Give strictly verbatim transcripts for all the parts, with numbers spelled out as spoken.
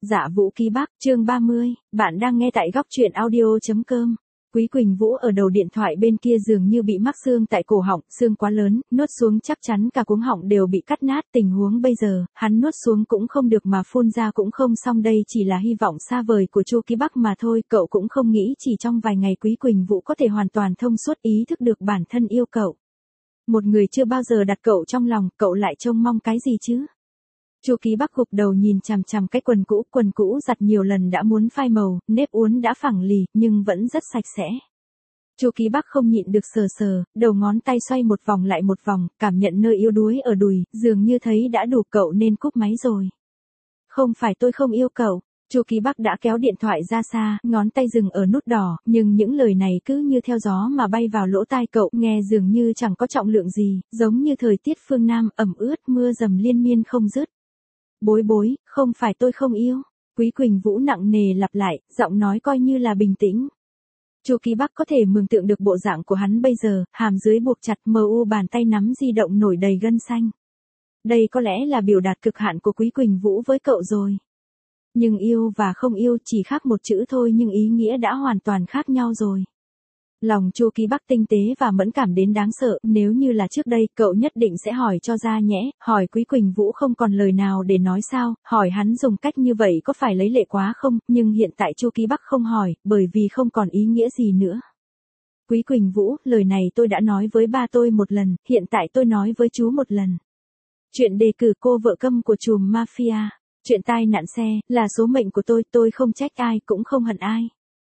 Dạ Vũ Ký Bắc, chương ba mươi, bạn đang nghe tại góc truyện audio.com. Quý Quỳnh Vũ ở đầu điện thoại bên kia dường như bị mắc xương tại cổ họng, xương quá lớn, nuốt xuống chắc chắn cả cuống họng đều bị cắt nát. Tình huống bây giờ, hắn nuốt xuống cũng không được mà phun ra cũng không xong, đây chỉ là hy vọng xa vời của Chu Ký Bắc mà thôi. Cậu cũng không nghĩ chỉ trong vài ngày Quý Quỳnh Vũ có thể hoàn toàn thông suốt, ý thức được bản thân yêu cậu. Một người chưa bao giờ đặt cậu trong lòng, cậu lại trông mong cái gì chứ? Chu Ký Bắc gục đầu nhìn chằm chằm cái quần cũ, quần cũ giặt nhiều lần đã muốn phai màu, nếp uốn đã phẳng lì, nhưng vẫn rất sạch sẽ. Chu Ký Bắc không nhịn được sờ sờ, đầu ngón tay xoay một vòng lại một vòng, cảm nhận nơi yếu đuối ở đùi, dường như thấy đã đủ, cậu nên cúp máy rồi. Không phải tôi không yêu cậu. Chu Ký Bắc đã kéo điện thoại ra xa, ngón tay dừng ở nút đỏ, nhưng những lời này cứ như theo gió mà bay vào lỗ tai cậu, nghe dường như chẳng có trọng lượng gì, giống như thời tiết phương Nam ẩm ướt, mưa dầm liên miên không dứt. Bối bối, không phải tôi không yêu. Quý Quỳnh Vũ nặng nề lặp lại, giọng nói coi như là bình tĩnh. Chu Ký Bắc có thể mường tượng được bộ dạng của hắn bây giờ, hàm dưới buộc chặt, mờ u, bàn tay nắm di động nổi đầy gân xanh. Đây có lẽ là biểu đạt cực hạn của Quý Quỳnh Vũ với cậu rồi. Nhưng yêu và không yêu chỉ khác một chữ thôi, nhưng ý nghĩa đã hoàn toàn khác nhau rồi. Lòng Chu Ký Bắc tinh tế và mẫn cảm đến đáng sợ, nếu như là trước đây, cậu nhất định sẽ hỏi cho ra nhẽ, hỏi Quý Quỳnh Vũ không còn lời nào để nói sao, hỏi hắn dùng cách như vậy có phải lấy lệ quá không, nhưng hiện tại Chu Ký Bắc không hỏi, bởi vì không còn ý nghĩa gì nữa. Quý Quỳnh Vũ, lời này tôi đã nói với ba tôi một lần, hiện tại tôi nói với chú một lần. Chuyện đề cử cô vợ câm của trùm mafia, chuyện tai nạn xe, là số mệnh của tôi, tôi không trách ai, cũng không hận ai.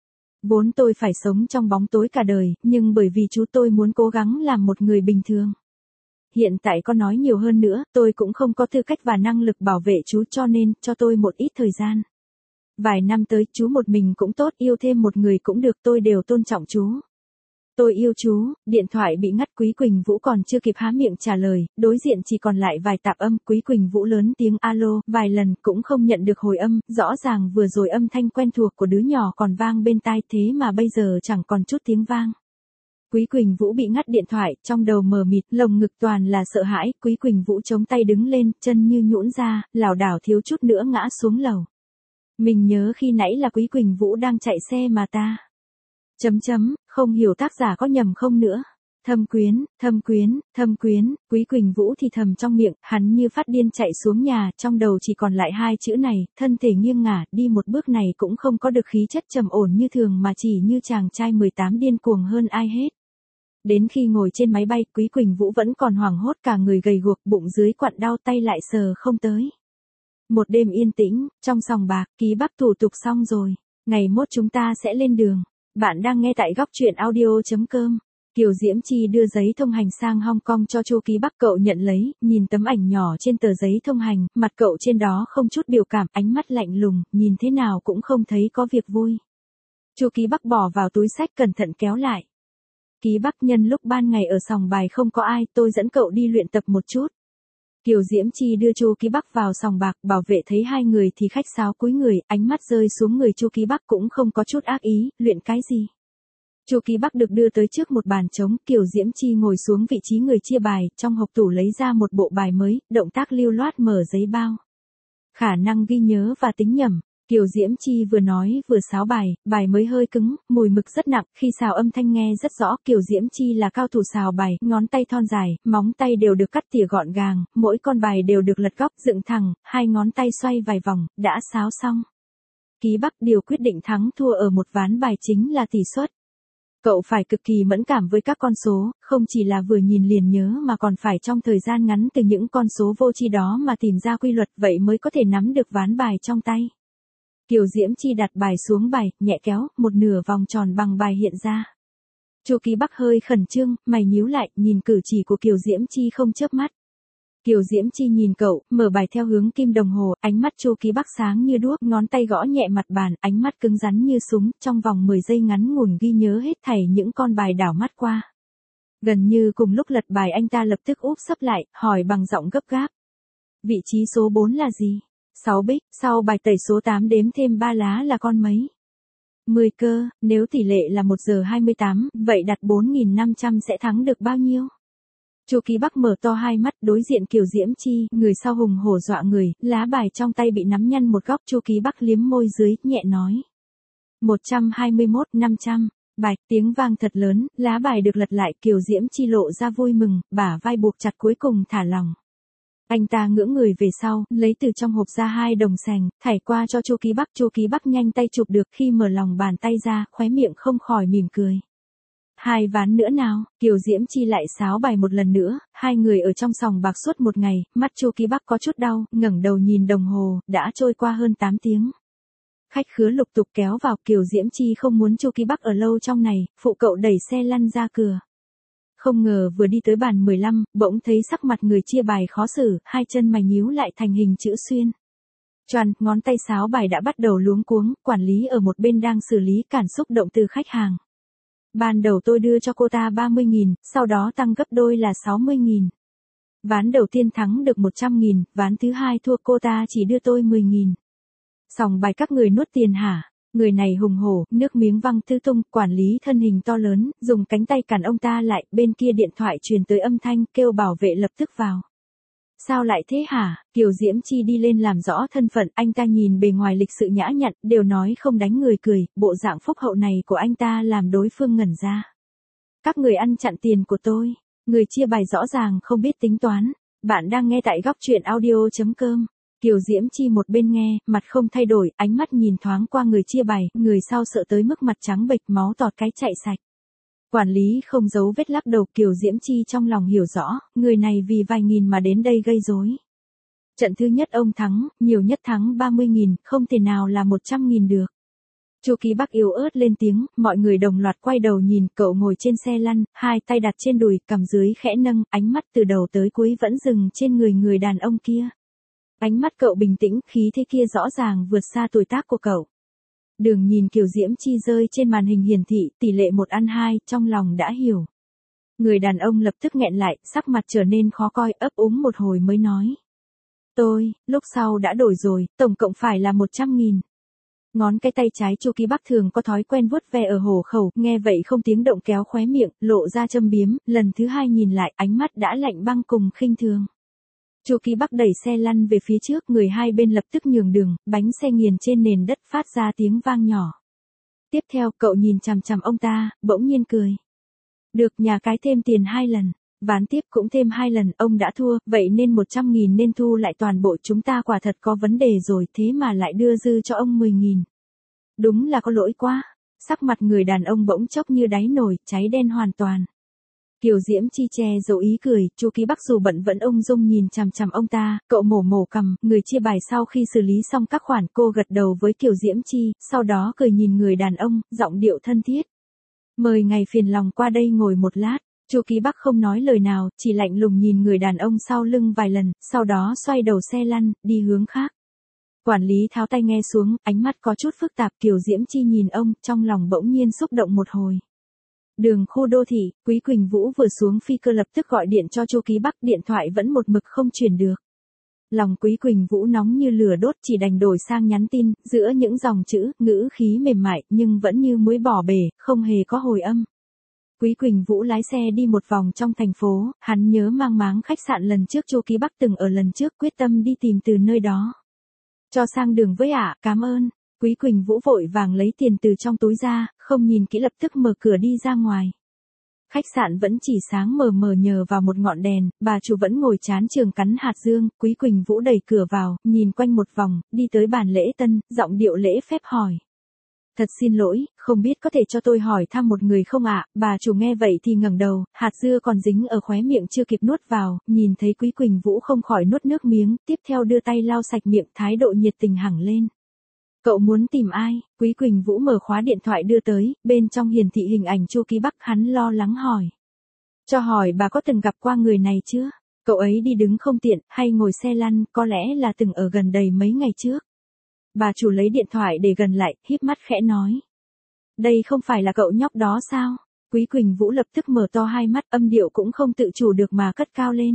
Vốn tôi phải sống trong bóng tối cả đời, nhưng bởi vì chú tôi muốn cố gắng làm một người bình thường. Hiện tại có nói nhiều hơn nữa, tôi cũng không có tư cách và năng lực bảo vệ chú, cho nên, cho tôi một ít thời gian. Vài năm tới, chú một mình cũng tốt, yêu thêm một người cũng được, tôi đều tôn trọng chú. Tôi yêu chú. Điện thoại bị ngắt, Quý Quỳnh Vũ còn chưa kịp há miệng trả lời, đối diện chỉ còn lại vài tạp âm. Quý Quỳnh Vũ lớn tiếng alo, vài lần cũng không nhận được hồi âm, rõ ràng vừa rồi âm thanh quen thuộc của đứa nhỏ còn vang bên tai, thế mà bây giờ chẳng còn chút tiếng vang. Quý Quỳnh Vũ bị ngắt điện thoại, trong đầu mờ mịt, lồng ngực toàn là sợ hãi. Quý Quỳnh Vũ chống tay đứng lên, chân như nhũn ra, lảo đảo thiếu chút nữa ngã xuống lầu. Mình nhớ khi nãy là Quý Quỳnh Vũ đang chạy xe mà ta. Chấm chấm, không hiểu tác giả có nhầm không nữa. Thâm quyến, thâm quyến, thâm quyến, Quý Quỳnh Vũ thì thầm trong miệng, hắn như phát điên chạy xuống nhà, trong đầu chỉ còn lại hai chữ này, thân thể nghiêng ngả, đi một bước này cũng không có được khí chất trầm ổn như thường mà chỉ như chàng trai mười tám điên cuồng hơn ai hết. Đến khi ngồi trên máy bay, Quý Quỳnh Vũ vẫn còn hoảng hốt, cả người gầy guộc, bụng dưới quặn đau, tay lại sờ không tới. Một đêm yên tĩnh, trong sòng bạc, Ký Bắc thủ tục xong rồi, ngày mốt chúng ta sẽ lên đường. Bạn đang nghe tại góc truyện audio.com. Kiều Diễm Chi đưa giấy thông hành sang Hong Kong cho Chu Ký Bắc, cậu nhận lấy, nhìn tấm ảnh nhỏ trên tờ giấy thông hành, mặt cậu trên đó không chút biểu cảm, ánh mắt lạnh lùng, nhìn thế nào cũng không thấy có việc vui. Chu Ký Bắc bỏ vào túi sách, cẩn thận kéo lại. Ký Bắc, nhân lúc ban ngày ở sòng bài không có ai, tôi dẫn cậu đi luyện tập một chút. Kiều Diễm Chi đưa Chu Ký Bắc vào sòng bạc, bảo vệ thấy hai người thì khách sáo cúi người, ánh mắt rơi xuống người Chu Ký Bắc cũng không có chút ác ý, luyện cái gì. Chu Ký Bắc được đưa tới trước một bàn trống, Kiều Diễm Chi ngồi xuống vị trí người chia bài, trong hộp tủ lấy ra một bộ bài mới, động tác lưu loát mở giấy bao. Khả năng ghi nhớ và tính nhẩm. Kiều Diễm Chi vừa nói vừa sáo bài, bài mới hơi cứng, mùi mực rất nặng, khi xào âm thanh nghe rất rõ. Kiều Diễm Chi là cao thủ xào bài, ngón tay thon dài, móng tay đều được cắt tỉa gọn gàng, mỗi con bài đều được lật góc, dựng thẳng, hai ngón tay xoay vài vòng, đã xáo xong. Ký Bắc, điều quyết định thắng thua ở một ván bài chính là tỷ suất. Cậu phải cực kỳ mẫn cảm với các con số, không chỉ là vừa nhìn liền nhớ mà còn phải trong thời gian ngắn từ những con số vô tri đó mà tìm ra quy luật, vậy mới có thể nắm được ván bài trong tay. Kiều Diễm Chi đặt bài xuống bài, nhẹ kéo, một nửa vòng tròn bằng bài hiện ra. Chu Ký Bắc hơi khẩn trương, mày nhíu lại, nhìn cử chỉ của Kiều Diễm Chi không chớp mắt. Kiều Diễm Chi nhìn cậu, mở bài theo hướng kim đồng hồ, ánh mắt Chu Ký Bắc sáng như đuốc, ngón tay gõ nhẹ mặt bàn, ánh mắt cứng rắn như súng, trong vòng mười giây ngắn ngủn ghi nhớ hết thảy những con bài đảo mắt qua. Gần như cùng lúc lật bài, anh ta lập tức úp sấp lại, hỏi bằng giọng gấp gáp. Vị trí số bốn là gì? sáu bích, sau bài tẩy số tám đếm thêm ba lá là con mấy? mười cơ, nếu tỷ lệ là một giờ hai mươi tám, vậy đặt bốn nghìn năm trăm sẽ thắng được bao nhiêu? Chu Ký Bắc mở to hai mắt đối diện Kiều Diễm Chi, người sau hùng hổ dọa người, lá bài trong tay bị nắm nhăn một góc. Chu Ký Bắc liếm môi dưới, nhẹ nói. một trăm hai mươi mốt, năm trăm. Bạch, tiếng vang thật lớn, lá bài được lật lại. Kiều Diễm Chi lộ ra vui mừng, bả vai buộc chặt cuối cùng thả lỏng. Anh ta ngưỡng người về sau, lấy từ trong hộp ra hai đồng sành, thảy qua cho Chu Ký Bắc. Chu Ký Bắc nhanh tay chụp được, khi mở lòng bàn tay ra, khóe miệng không khỏi mỉm cười. Hai ván nữa nào, Kiều Diễm Chi lại sáo bài một lần nữa, hai người ở trong sòng bạc suốt một ngày, mắt Chu Ký Bắc có chút đau, ngẩng đầu nhìn đồng hồ, đã trôi qua hơn tám tiếng. Khách khứa lục tục kéo vào, Kiều Diễm Chi không muốn Chu Ký Bắc ở lâu trong này, phụ cậu đẩy xe lăn ra cửa. Không ngờ vừa đi tới bàn mười lăm, bỗng thấy sắc mặt người chia bài khó xử, hai chân mày nhíu lại thành hình chữ xuyên. Choàn, ngón tay sáo bài đã bắt đầu luống cuống, quản lý ở một bên đang xử lý cản xúc động từ khách hàng. Ban đầu tôi đưa cho cô ta ba mươi nghìn, sau đó tăng gấp đôi là sáu mươi nghìn. Ván đầu tiên thắng được một trăm nghìn, ván thứ hai thua cô ta chỉ đưa tôi mười nghìn. Sòng bài các người nuốt tiền hả? Người này hùng hổ, nước miếng văng tứ tung, quản lý thân hình to lớn, dùng cánh tay cản ông ta lại, bên kia điện thoại truyền tới âm thanh, kêu bảo vệ lập tức vào. Sao lại thế hả? Kiều Diễm Chi đi lên làm rõ thân phận, anh ta nhìn bề ngoài lịch sự nhã nhặn, đều nói không đánh người cười, bộ dạng phúc hậu này của anh ta làm đối phương ngẩn ra. Các người ăn chặn tiền của tôi, người chia bài rõ ràng không biết tính toán. Bạn đang nghe tại góc truyện audio chấm com. Kiều Diễm Chi một bên nghe, mặt không thay đổi, ánh mắt nhìn thoáng qua người chia bài, người sau sợ tới mức mặt trắng bệch, máu tọt cái chạy sạch. Quản lý không giấu vết lắc đầu. Kiều Diễm Chi trong lòng hiểu rõ, người này vì vài nghìn mà đến đây gây rối. Trận thứ nhất ông thắng, nhiều nhất thắng ba mươi nghìn, không thể nào là một trăm nghìn được. Chu Ký Bắc yếu ớt lên tiếng, mọi người đồng loạt quay đầu nhìn, cậu ngồi trên xe lăn, hai tay đặt trên đùi, cằm dưới khẽ nâng, ánh mắt từ đầu tới cuối vẫn dừng trên người người đàn ông kia. Ánh mắt cậu bình tĩnh, khí thế kia rõ ràng vượt xa tuổi tác của cậu. Đường nhìn Kiều Diễm Chi rơi trên màn hình hiển thị, tỷ lệ một ăn hai, trong lòng đã hiểu. Người đàn ông lập tức nghẹn lại, sắc mặt trở nên khó coi, ấp úng một hồi mới nói. Tôi, lúc sau đã đổi rồi, tổng cộng phải là một trăm nghìn. Ngón cái tay trái Chu Ký Bắc thường có thói quen vuốt ve ở hổ khẩu, nghe vậy không tiếng động kéo khóe miệng, lộ ra châm biếm, lần thứ hai nhìn lại, ánh mắt đã lạnh băng cùng khinh thường. Chu Ký Bắc đẩy xe lăn về phía trước, người hai bên lập tức nhường đường, bánh xe nghiền trên nền đất phát ra tiếng vang nhỏ. Tiếp theo, cậu nhìn chằm chằm ông ta, bỗng nhiên cười. Được, nhà cái thêm tiền hai lần, ván tiếp cũng thêm hai lần, ông đã thua, vậy nên một trăm nghìn nên thu lại toàn bộ, chúng ta quả thật có vấn đề rồi, thế mà lại đưa dư cho ông mười nghìn. Đúng là có lỗi quá. Sắc mặt người đàn ông bỗng chốc như đáy nồi, cháy đen hoàn toàn. Kiều Diễm Chi che giấu ý cười, Chu Ký Bắc dù bận vẫn ung dung nhìn chằm chằm ông ta, cậu mổ mổ cằm, người chia bài sau khi xử lý xong các khoản, cô gật đầu với Kiều Diễm Chi, sau đó cười nhìn người đàn ông, giọng điệu thân thiết. Mời ngài phiền lòng qua đây ngồi một lát. Chu Ký Bắc không nói lời nào, chỉ lạnh lùng nhìn người đàn ông sau lưng vài lần, sau đó xoay đầu xe lăn, đi hướng khác. Quản lý tháo tay nghe xuống, ánh mắt có chút phức tạp. Kiều Diễm Chi nhìn ông, trong lòng bỗng nhiên xúc động một hồi. Đường khu đô thị, Quý Quỳnh Vũ vừa xuống phi cơ lập tức gọi điện cho Chu Ký Bắc, điện thoại vẫn một mực không truyền được. Lòng Quý Quỳnh Vũ nóng như lửa đốt, chỉ đành đổi sang nhắn tin, giữa những dòng chữ, ngữ khí mềm mại, nhưng vẫn như muối bỏ bể, không hề có hồi âm. Quý Quỳnh Vũ lái xe đi một vòng trong thành phố, hắn nhớ mang máng khách sạn lần trước Chu Ký Bắc từng ở lần trước, quyết tâm đi tìm từ nơi đó. Cho sang đường với ạ, cảm ơn. Quý Quỳnh Vũ vội vàng lấy tiền từ trong túi ra, không nhìn kỹ lập tức mở cửa đi ra ngoài. Khách sạn vẫn chỉ sáng mờ mờ nhờ vào một ngọn đèn, bà chủ vẫn ngồi chán trường cắn hạt dương. Quý Quỳnh Vũ đẩy cửa vào, nhìn quanh một vòng, đi tới bàn lễ tân, giọng điệu lễ phép hỏi. Thật xin lỗi, không biết có thể cho tôi hỏi thăm một người không ạ? Bà chủ nghe vậy thì ngẩng đầu, hạt dưa còn dính ở khóe miệng chưa kịp nuốt vào, nhìn thấy Quý Quỳnh Vũ không khỏi nuốt nước miếng, tiếp theo đưa tay lau sạch miệng, thái độ nhiệt tình hẳn lên. Cậu muốn tìm ai? Quý Quỳnh Vũ mở khóa điện thoại đưa tới, bên trong hiển thị hình ảnh Chu Ký Bắc, hắn lo lắng hỏi. Cho hỏi bà có từng gặp qua người này chưa? Cậu ấy đi đứng không tiện, hay ngồi xe lăn, có lẽ là từng ở gần đây mấy ngày trước. Bà chủ lấy điện thoại để gần lại, híp mắt khẽ nói. Đây không phải là cậu nhóc đó sao? Quý Quỳnh Vũ lập tức mở to hai mắt, âm điệu cũng không tự chủ được mà cất cao lên.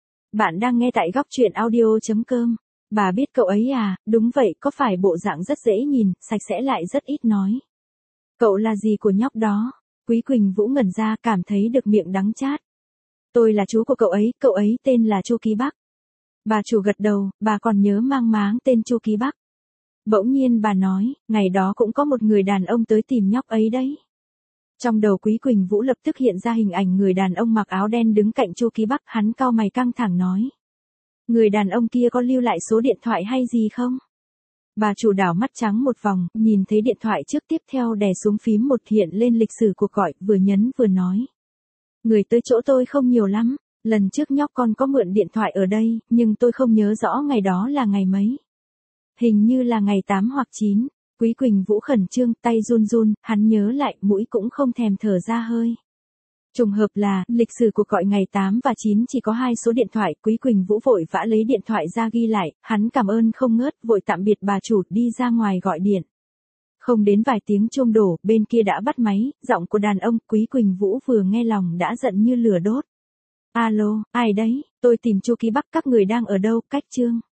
Bạn đang nghe tại góc truyện audio chấm com. Bà biết cậu ấy à? Đúng vậy, có phải bộ dạng rất dễ nhìn, sạch sẽ lại rất ít nói. Cậu là gì của nhóc đó? Quý Quỳnh Vũ ngẩn ra, cảm thấy được miệng đắng chát. Tôi là chú của cậu ấy, cậu ấy tên là Chu Ký Bắc. Bà chủ gật đầu, bà còn nhớ mang máng tên Chu Ký Bắc. Bỗng nhiên bà nói, ngày đó cũng có một người đàn ông tới tìm nhóc ấy đấy. Trong đầu Quý Quỳnh Vũ lập tức hiện ra hình ảnh người đàn ông mặc áo đen đứng cạnh Chu Ký Bắc, hắn cau mày căng thẳng nói. Người đàn ông kia có lưu lại số điện thoại hay gì không? Bà chủ đảo mắt trắng một vòng, nhìn thấy điện thoại trước, tiếp theo đè xuống phím một, hiện lên lịch sử cuộc gọi, vừa nhấn vừa nói. Người tới chỗ tôi không nhiều lắm, lần trước nhóc con có mượn điện thoại ở đây, nhưng tôi không nhớ rõ ngày đó là ngày mấy. Hình như là ngày tám hoặc chín, Quý Quỳnh Vũ khẩn trương, tay run run, hắn nhớ lại, mũi cũng không thèm thở ra hơi. Trùng hợp là, lịch sử cuộc gọi ngày tám và chín chỉ có hai số điện thoại, Quý Quỳnh Vũ vội vã lấy điện thoại ra ghi lại, hắn cảm ơn không ngớt, vội tạm biệt bà chủ, đi ra ngoài gọi điện. Không đến vài tiếng chuông đổ, bên kia đã bắt máy, giọng của đàn ông, Quý Quỳnh Vũ vừa nghe lòng đã giận như lửa đốt. Alo, ai đấy, tôi tìm Chu Ký Bắc, các người đang ở đâu, cách Trương.